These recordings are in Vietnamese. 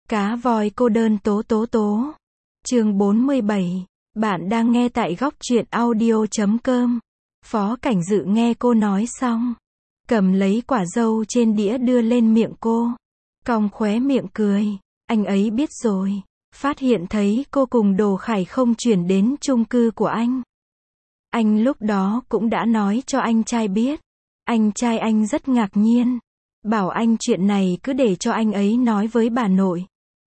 Cá voi cô đơn tố tố tố. Chương 47. Bạn đang nghe tại góc truyện audio.com. Phó Cảnh Dự nghe cô nói xong, cầm lấy quả dâu trên đĩa đưa lên miệng cô. Cong khóe miệng cười. Anh ấy biết rồi. Phát hiện thấy cô cùng Đồ Khải không chuyển đến chung cư của anh. Anh lúc đó cũng đã nói cho anh trai biết. Anh trai anh rất ngạc nhiên. Bảo anh chuyện này cứ để cho anh ấy nói với bà nội.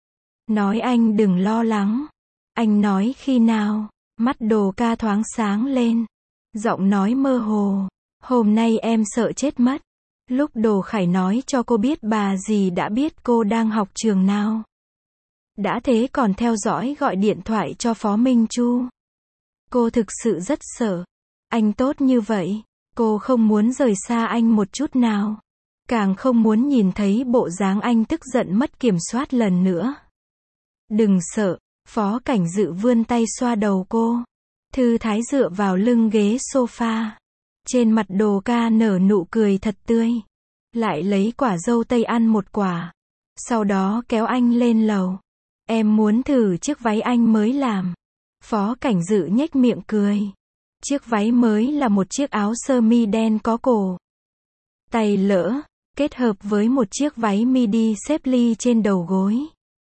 Nói anh đừng lo lắng. Anh nói khi nào? Mắt Đồ Ca thoáng sáng lên. Giọng nói mơ hồ. Hôm nay em sợ chết mất. Lúc Đồ Khải nói cho cô biết bà dì đã biết cô đang học trường nào. Đã thế còn theo dõi gọi điện thoại cho Phó Minh Chu. Cô thực sự rất sợ. Anh tốt như vậy. Cô không muốn rời xa anh một chút nào. Càng không muốn nhìn thấy bộ dáng anh tức giận mất kiểm soát lần nữa. Đừng sợ. Phó Cảnh Dự vươn tay xoa đầu cô. Thư thái dựa vào lưng ghế sofa. Trên mặt Đồ Ca nở nụ cười thật tươi. Lại lấy quả dâu tây ăn một quả. Sau đó kéo anh lên lầu. Em muốn thử chiếc váy anh mới làm. Phó Cảnh Dự nhếch miệng cười. Chiếc váy mới là một chiếc áo sơ mi đen có cổ tay lỡ, kết hợp với một chiếc váy midi xếp ly trên đầu gối.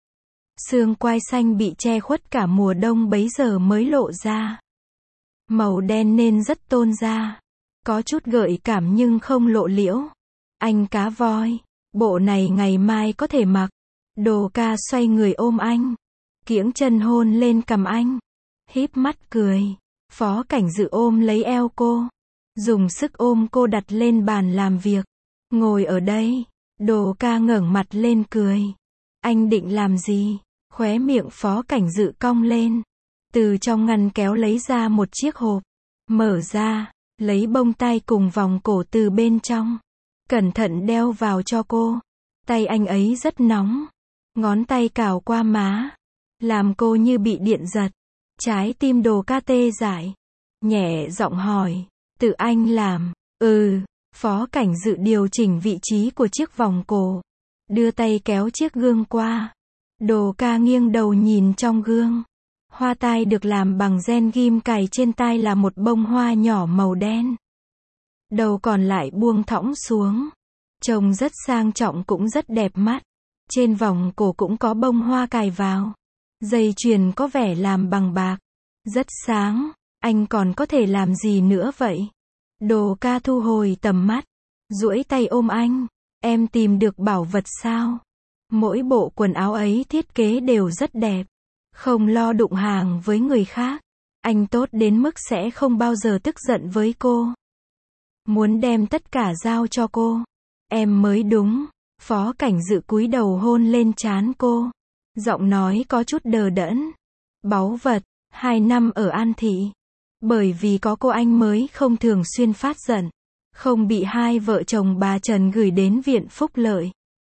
Xương quai xanh bị che khuất cả mùa đông bấy giờ mới lộ ra. Màu đen nên rất tôn da. Có chút gợi cảm nhưng không lộ liễu. Anh cá voi. Bộ này ngày mai có thể mặc. Đồ Ca xoay người ôm anh. Kiễng chân hôn lên cằm anh. Híp mắt cười. Phó Cảnh Dự ôm lấy eo cô. Dùng sức ôm cô đặt lên bàn làm việc. Ngồi ở đây. Đồ Ca ngẩng mặt lên cười. Anh định làm gì? Khóe miệng Phó Cảnh Dự cong lên. Từ trong ngăn kéo lấy ra một chiếc hộp. Mở ra. Lấy bông tai cùng vòng cổ từ bên trong. Cẩn thận đeo vào cho cô. Tay anh ấy rất nóng. Ngón tay cào qua má. Làm cô như bị điện giật. Trái tim Đồ Ca tê dại. Nhẹ giọng hỏi. Tự anh làm? Ừ. Phó Cảnh Dự điều chỉnh vị trí của chiếc vòng cổ. Đưa tay kéo chiếc gương qua. Đồ Ca nghiêng đầu nhìn trong gương. Hoa tai được làm bằng ren ghim cài trên tai là một bông hoa nhỏ màu đen. Đầu còn lại buông thõng xuống. Trông rất sang trọng cũng rất đẹp mắt. Trên vòng cổ cũng có bông hoa cài vào. Dây chuyền có vẻ làm bằng bạc. Rất sáng. Anh còn có thể làm gì nữa vậy? Đồ Ca thu hồi tầm mắt. Duỗi tay ôm anh. Em tìm được bảo vật sao? Mỗi bộ quần áo ấy thiết kế đều rất đẹp. Không lo đụng hàng với người khác. Anh tốt đến mức sẽ không bao giờ tức giận với cô. Muốn đem tất cả giao cho cô. Em mới đúng. Phó Cảnh Dự cúi đầu hôn lên trán cô. Giọng nói có chút đờ đẫn. Báu vật. 2 năm ở An Thị. Bởi vì có cô anh mới không thường xuyên phát giận. Không bị hai vợ chồng bà Trần gửi đến viện phúc lợi.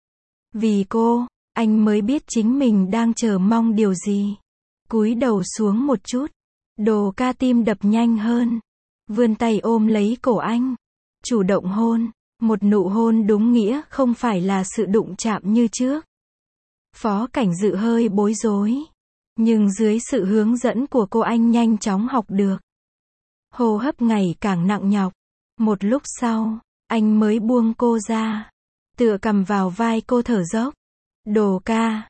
Vì cô, anh mới biết chính mình đang chờ mong điều gì. Cúi đầu xuống một chút. Đồ Ca tim đập nhanh hơn. Vươn tay ôm lấy cổ anh. Chủ động hôn. Một nụ hôn đúng nghĩa không phải là sự đụng chạm như trước. Phó Cảnh Dự hơi bối rối. Nhưng dưới sự hướng dẫn của cô anh nhanh chóng học được. Hô hấp ngày càng nặng nhọc. Một lúc sau, anh mới buông cô ra. Tựa cầm vào vai cô thở dốc. Đồ Ca,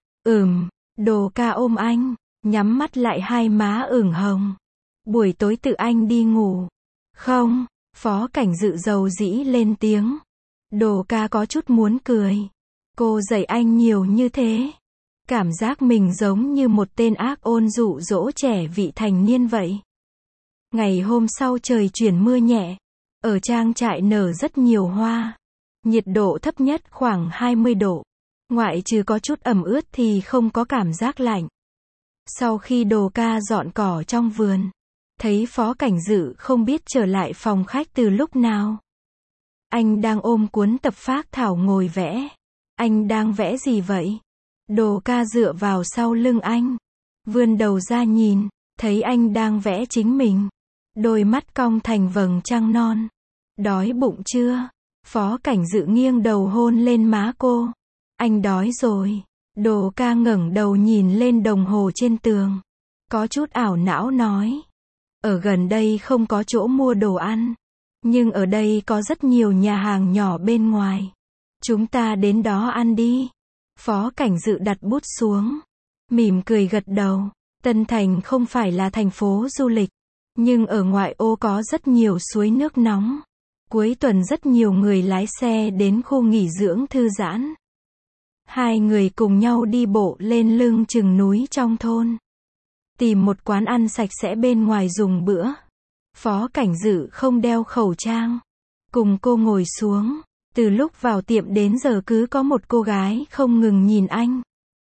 Đồ Ca ôm anh, nhắm mắt lại hai má ửng hồng. Buổi tối tự anh đi ngủ. Không, Phó Cảnh Dự dầu dĩ lên tiếng. Đồ Ca có chút muốn cười. Cô dạy anh nhiều như thế. Cảm giác mình giống như một tên ác ôn dụ dỗ trẻ vị thành niên vậy. Ngày hôm sau trời chuyển mưa nhẹ. Ở trang trại nở rất nhiều hoa. Nhiệt độ thấp nhất khoảng 20 độ. Ngoại trừ có chút ẩm ướt thì không có cảm giác lạnh. Sau khi Đồ Ca dọn cỏ trong vườn, thấy Phó Cảnh Dự không biết trở lại phòng khách từ lúc nào. Anh đang ôm cuốn tập phác thảo ngồi vẽ. Anh đang vẽ gì vậy? Đồ Ca dựa vào sau lưng anh. Vươn đầu ra nhìn, thấy anh đang vẽ chính mình. Đôi mắt cong thành vầng trăng non. Đói bụng chưa? Phó Cảnh Dự nghiêng đầu hôn lên má cô. Anh đói rồi. Đồ ca ngẩng đầu nhìn lên đồng hồ trên tường. Có chút ảo não nói. Ở gần đây không có chỗ mua đồ ăn. Nhưng ở đây có rất nhiều nhà hàng nhỏ bên ngoài. Chúng ta đến đó ăn đi. Phó Cảnh Dự đặt bút xuống. Mỉm cười gật đầu. Tân Thành không phải là thành phố du lịch. Nhưng ở ngoại ô có rất nhiều suối nước nóng. Cuối tuần rất nhiều người lái xe đến khu nghỉ dưỡng thư giãn. Hai người cùng nhau đi bộ lên lưng chừng núi trong thôn. Tìm một quán ăn sạch sẽ bên ngoài dùng bữa. Phó Cảnh Dự không đeo khẩu trang. Cùng cô ngồi xuống. Từ lúc vào tiệm đến giờ cứ có một cô gái không ngừng nhìn anh.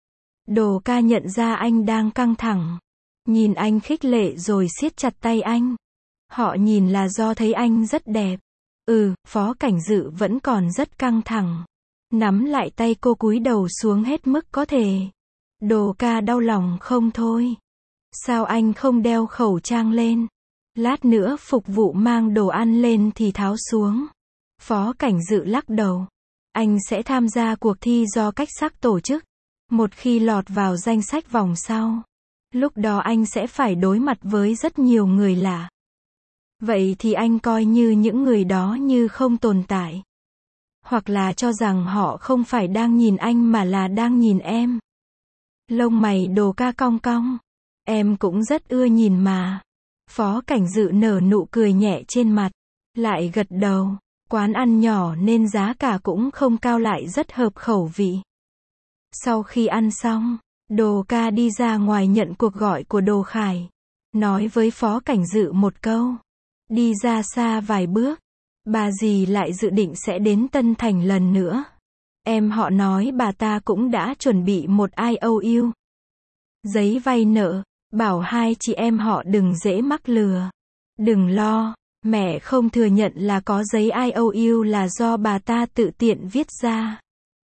Đồ ca nhận ra anh đang căng thẳng. Nhìn anh khích lệ rồi siết chặt tay anh. Họ nhìn là do thấy anh rất đẹp. Phó Cảnh Dự vẫn còn rất căng thẳng. Nắm lại tay cô cúi đầu xuống hết mức có thể. Đồ ca đau lòng không thôi. Sao anh không đeo khẩu trang lên? Lát nữa phục vụ mang đồ ăn lên thì tháo xuống. Phó Cảnh Dự lắc đầu. Anh sẽ tham gia cuộc thi do cách sắc tổ chức. Một khi lọt vào danh sách vòng sau, lúc đó anh sẽ phải đối mặt với rất nhiều người lạ. Vậy thì anh coi như những người đó như không tồn tại. Hoặc là cho rằng họ không phải đang nhìn anh mà là đang nhìn em. Lông mày Đồ ca cong cong. Em cũng rất ưa nhìn mà. Phó Cảnh Dự nở nụ cười nhẹ trên mặt. Lại gật đầu. Quán ăn nhỏ nên giá cả cũng không cao lại rất hợp khẩu vị. Sau khi ăn xong, Đồ ca đi ra ngoài nhận cuộc gọi của Đồ Khải. Nói với Phó Cảnh Dự một câu. Đi ra xa vài bước. Bà dì lại dự định sẽ đến Tân Thành lần nữa. Em họ nói bà ta cũng đã chuẩn bị một IOU. Giấy vay nợ. Bảo hai chị em họ đừng dễ mắc lừa. Đừng lo, mẹ không thừa nhận là có giấy IOU là do bà ta tự tiện viết ra.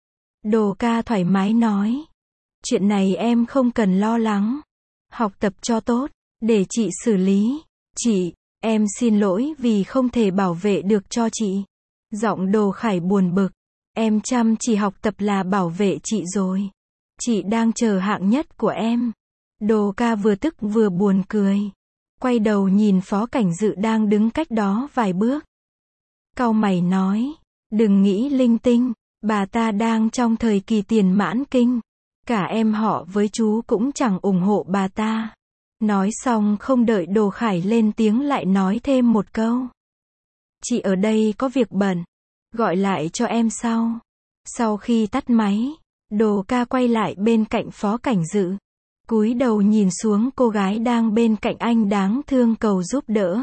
Đồ ca thoải mái nói. Chuyện này em không cần lo lắng. Học tập cho tốt, để chị xử lý. Chị, em xin lỗi vì không thể bảo vệ được cho chị. Giọng Đồ Khải buồn bực. Em chăm chỉ học tập là bảo vệ chị rồi. Chị đang chờ hạng nhất của em. Đồ ca vừa tức vừa buồn cười. Quay đầu nhìn Phó Cảnh Dự đang đứng cách đó vài bước. Cau mày nói. Đừng nghĩ linh tinh. Bà ta đang trong thời kỳ tiền mãn kinh. Cả em họ với chú cũng chẳng ủng hộ bà ta. Nói xong không đợi Đồ Khải lên tiếng lại nói thêm một câu. Chị ở đây có việc bận. Gọi lại cho em sau. Sau khi tắt máy, Đồ ca quay lại bên cạnh Phó Cảnh Dự. Cúi đầu nhìn xuống cô gái đang bên cạnh anh đáng thương cầu giúp đỡ.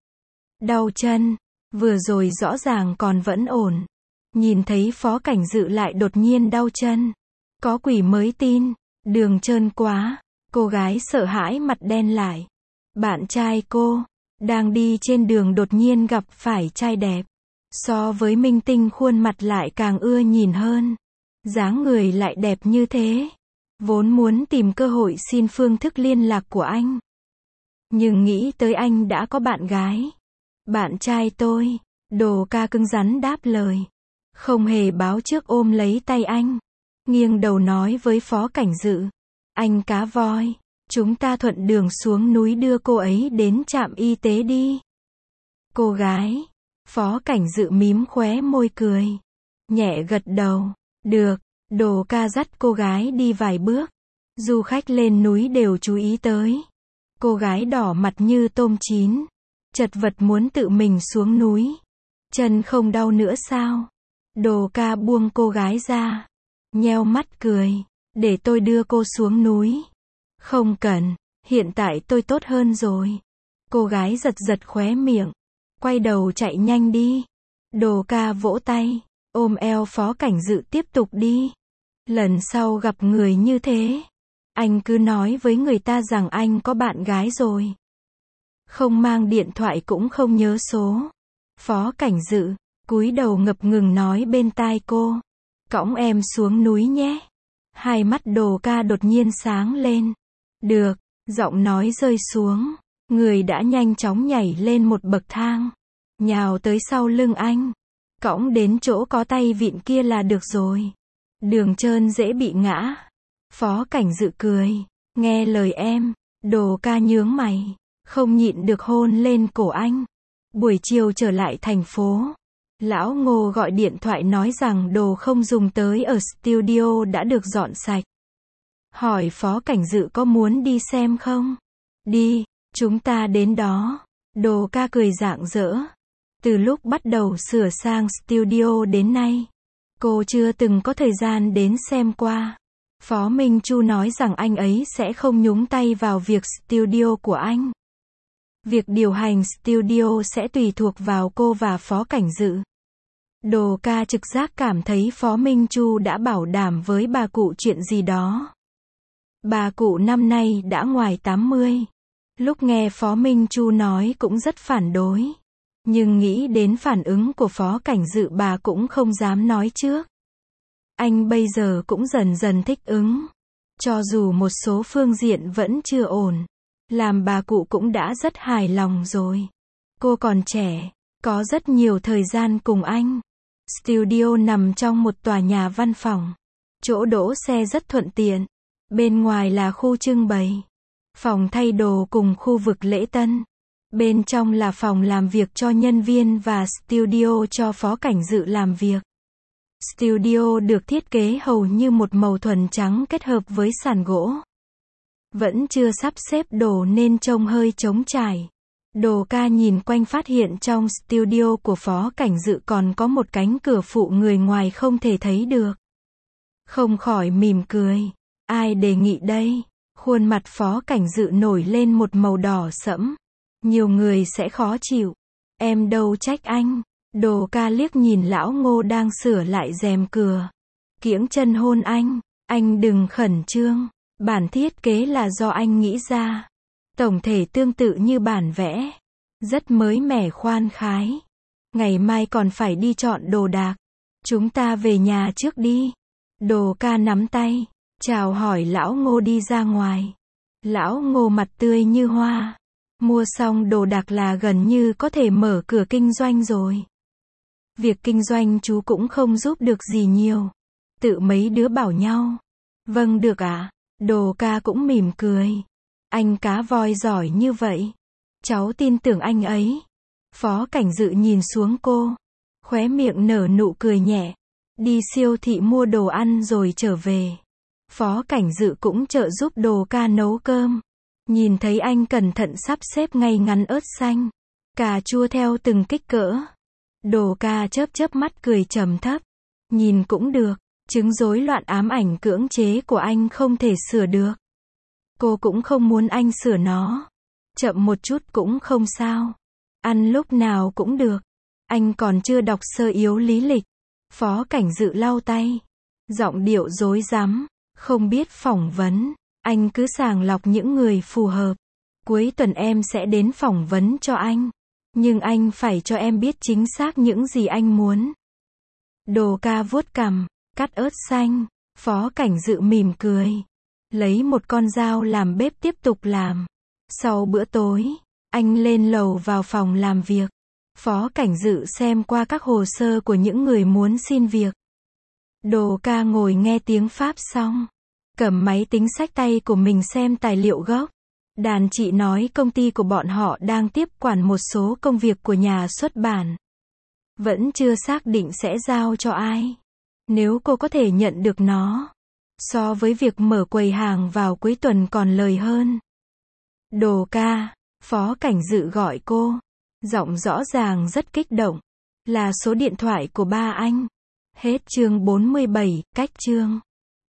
Đau chân. Vừa rồi rõ ràng còn vẫn ổn. Nhìn thấy Phó Cảnh Dự lại đột nhiên đau chân. Có quỷ mới tin. Đường trơn quá. Cô gái sợ hãi mặt đen lại. Bạn trai cô đang đi trên đường đột nhiên gặp phải trai đẹp. So với minh tinh khuôn mặt lại càng ưa nhìn hơn. Dáng người lại đẹp như thế. Vốn muốn tìm cơ hội xin phương thức liên lạc của anh. Nhưng nghĩ tới anh đã có bạn gái. Bạn trai tôi. Đồ ca cứng rắn đáp lời. Không hề báo trước ôm lấy tay anh. Nghiêng đầu nói với Phó Cảnh Dự. Anh cá voi. Chúng ta thuận đường xuống núi đưa cô ấy đến trạm y tế đi. Cô gái. Phó Cảnh Dự mím khóe môi cười. Nhẹ gật đầu. Được. Đồ ca dắt cô gái đi vài bước. Du khách lên núi đều chú ý tới. Cô gái đỏ mặt như tôm chín. Chật vật muốn tự mình xuống núi. Chân không đau nữa sao? Đồ ca buông cô gái ra. Nheo mắt cười. Để tôi đưa cô xuống núi. Không cần. Hiện tại tôi tốt hơn rồi. Cô gái giật giật khóe miệng. Quay đầu chạy nhanh đi. Đồ ca vỗ tay. Ôm eo Phó Cảnh Dự tiếp tục đi. Lần sau gặp người như thế, anh cứ nói với người ta rằng anh có bạn gái rồi. Không mang điện thoại cũng không nhớ số. Phó Cảnh Dự cúi đầu ngập ngừng nói bên tai cô. Cõng em xuống núi nhé. Hai mắt Đồ ca đột nhiên sáng lên. Được, giọng nói rơi xuống. Người đã nhanh chóng nhảy lên một bậc thang. Nhào tới sau lưng anh. Cõng đến chỗ có tay vịn kia là được rồi. Đường trơn dễ bị ngã. Phó Cảnh Dự cười. Nghe lời em. Đồ Ca nhướng mày. Không nhịn được hôn lên cổ anh. Buổi chiều trở lại thành phố. Lão Ngô gọi điện thoại nói rằng đồ không dùng tới ở studio đã được dọn sạch. Hỏi Phó Cảnh Dự có muốn đi xem không? Đi, chúng ta đến đó. Đồ Ca cười rạng rỡ. Từ lúc bắt đầu sửa sang studio đến nay, cô chưa từng có thời gian đến xem qua. Phó Minh Chu nói rằng anh ấy sẽ không nhúng tay vào việc studio của anh. Việc điều hành studio sẽ tùy thuộc vào cô và Phó Cảnh Dự. Đồ Ca trực giác cảm thấy Phó Minh Chu đã bảo đảm với bà cụ chuyện gì đó. Bà cụ năm nay đã ngoài 80. Lúc nghe Phó Minh Chu nói cũng rất phản đối. Nhưng nghĩ đến phản ứng của Phó Cảnh Dự bà cũng không dám nói trước. Anh bây giờ cũng dần dần thích ứng. Cho dù một số phương diện vẫn chưa ổn. Làm bà cụ cũng đã rất hài lòng rồi. Cô còn trẻ, có rất nhiều thời gian cùng anh. Studio nằm trong một tòa nhà văn phòng. Chỗ đỗ xe rất thuận tiện. Bên ngoài là khu trưng bày, phòng thay đồ cùng khu vực lễ tân. Bên trong là phòng làm việc cho nhân viên và studio cho Phó Cảnh Dự làm việc. Studio được thiết kế hầu như một màu thuần trắng kết hợp với sàn gỗ. Vẫn chưa sắp xếp đồ nên trông hơi trống trải. Đồ Ca nhìn quanh phát hiện trong studio của Phó Cảnh Dự còn có một cánh cửa phụ người ngoài không thể thấy được. Không khỏi mỉm cười. Ai đề nghị đây? Khuôn mặt Phó Cảnh Dự nổi lên một màu đỏ sẫm. Nhiều người sẽ khó chịu. Em đâu trách anh. Đồ Ca liếc nhìn lão Ngô đang sửa lại rèm cửa. Kiễng chân hôn anh. Anh đừng khẩn trương. Bản thiết kế là do anh nghĩ ra. Tổng thể tương tự như bản vẽ. Rất mới mẻ khoan khái. Ngày mai còn phải đi chọn đồ đạc. Chúng ta về nhà trước đi. Đồ Ca nắm tay. Chào hỏi lão Ngô đi ra ngoài. Lão Ngô mặt tươi như hoa. Mua xong đồ đạc là gần như có thể mở cửa kinh doanh rồi. Việc kinh doanh chú cũng không giúp được gì nhiều. Tự mấy đứa bảo nhau. Vâng được ạ. Đồ Ca cũng mỉm cười. Anh cá voi giỏi như vậy. Cháu tin tưởng anh ấy. Phó Cảnh Dự nhìn xuống cô. Khóe miệng nở nụ cười nhẹ. Đi siêu thị mua đồ ăn rồi trở về. Phó Cảnh Dự cũng trợ giúp Đồ Ca nấu cơm. Nhìn thấy anh cẩn thận sắp xếp ngay ngắn ớt xanh, cà chua theo từng kích cỡ. Đồ Ca chớp mắt cười trầm thấp. Nhìn cũng được, chứng rối loạn ám ảnh cưỡng chế của anh không thể sửa được. Cô cũng không muốn anh sửa nó. Chậm một chút cũng không sao. Ăn lúc nào cũng được. Anh còn chưa đọc sơ yếu lý lịch. Phó Cảnh Dự lau tay. Giọng điệu rối rắm. Không biết phỏng vấn. Anh cứ sàng lọc những người phù hợp. Cuối tuần em sẽ đến phỏng vấn cho anh. Nhưng anh phải cho em biết chính xác những gì anh muốn. Đồ Ca vuốt cằm, cắt ớt xanh. Phó Cảnh Dự mỉm cười. Lấy một con dao làm bếp tiếp tục làm. Sau bữa tối, anh lên lầu vào phòng làm việc. Phó Cảnh Dự xem qua các hồ sơ của những người muốn xin việc. Đồ Ca ngồi nghe tiếng Pháp xong. Cầm máy tính xách tay của mình xem tài liệu gốc. Đàn chị nói công ty của bọn họ đang tiếp quản một số công việc của nhà xuất bản. Vẫn chưa xác định sẽ giao cho ai. Nếu cô có thể nhận được nó, so với việc mở quầy hàng vào cuối tuần còn lời hơn. Đồ Ca, Phó Cảnh Dự gọi cô. Giọng rõ ràng rất kích động. Là số điện thoại của ba anh. Hết chương 47, cách chương.